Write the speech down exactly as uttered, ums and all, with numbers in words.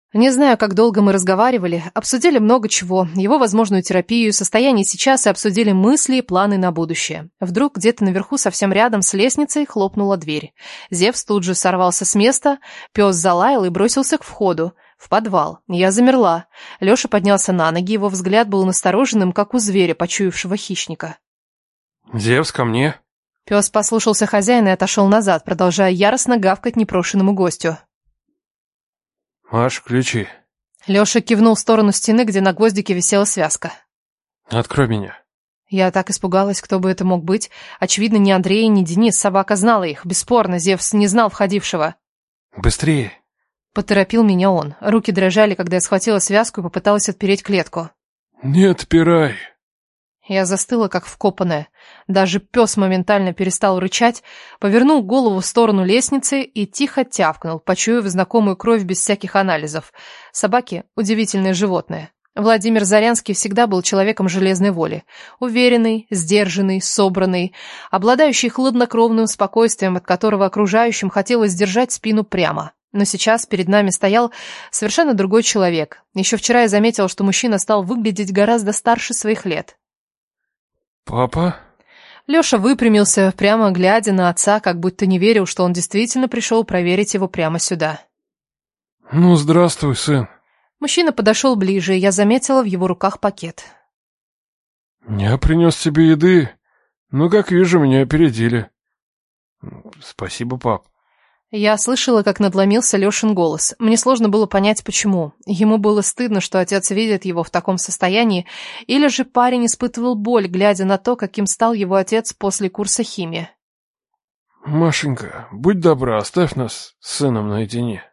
Не знаю, как долго мы разговаривали, обсудили много чего, его возможную терапию, состояние сейчас и обсудили мысли и планы на будущее. Вдруг где-то наверху, совсем рядом с лестницей, хлопнула дверь. Зевс тут же сорвался с места, пес залаял и бросился к входу, в подвал. Я замерла. Леша поднялся на ноги, его взгляд был настороженным, как у зверя, почуявшего хищника. «Зевс, ко мне!» Пес послушался хозяина и отошел назад, продолжая яростно гавкать непрошенному гостю. «Маш, ключи». Леша кивнул в сторону стены, где на гвоздике висела связка. «Открой меня». Я так испугалась, кто бы это мог быть. Очевидно, ни Андрей, ни Денис, собака знала их. Бесспорно, Зевс не знал входившего. «Быстрее!» Поторопил меня он. Руки дрожали, когда я схватила связку и попыталась отпереть клетку. «Не отпирай!» Я застыла, как вкопанная. Даже пес моментально перестал рычать, повернул голову в сторону лестницы и тихо тявкнул, почуяв знакомую кровь без всяких анализов. Собаки – удивительные животные. Владимир Зарянский всегда был человеком железной воли. Уверенный, сдержанный, собранный, обладающий хладнокровным спокойствием, от которого окружающим хотелось держать спину прямо. Но сейчас перед нами стоял совершенно другой человек. Еще вчера я заметила, что мужчина стал выглядеть гораздо старше своих лет. «Папа?» Леша выпрямился, прямо глядя на отца, как будто не верил, что он действительно пришел проверить его прямо сюда. «Ну, здравствуй, сын». Мужчина подошел ближе, и я заметила в его руках пакет. «Я принес тебе еды, но, как вижу, меня опередили». «Спасибо, пап». Я слышала, как надломился Лешин голос. Мне сложно было понять, почему. Ему было стыдно, что отец видит его в таком состоянии, или же парень испытывал боль, глядя на то, каким стал его отец после курса химии. «Машенька, будь добра, оставь нас с сыном наедине».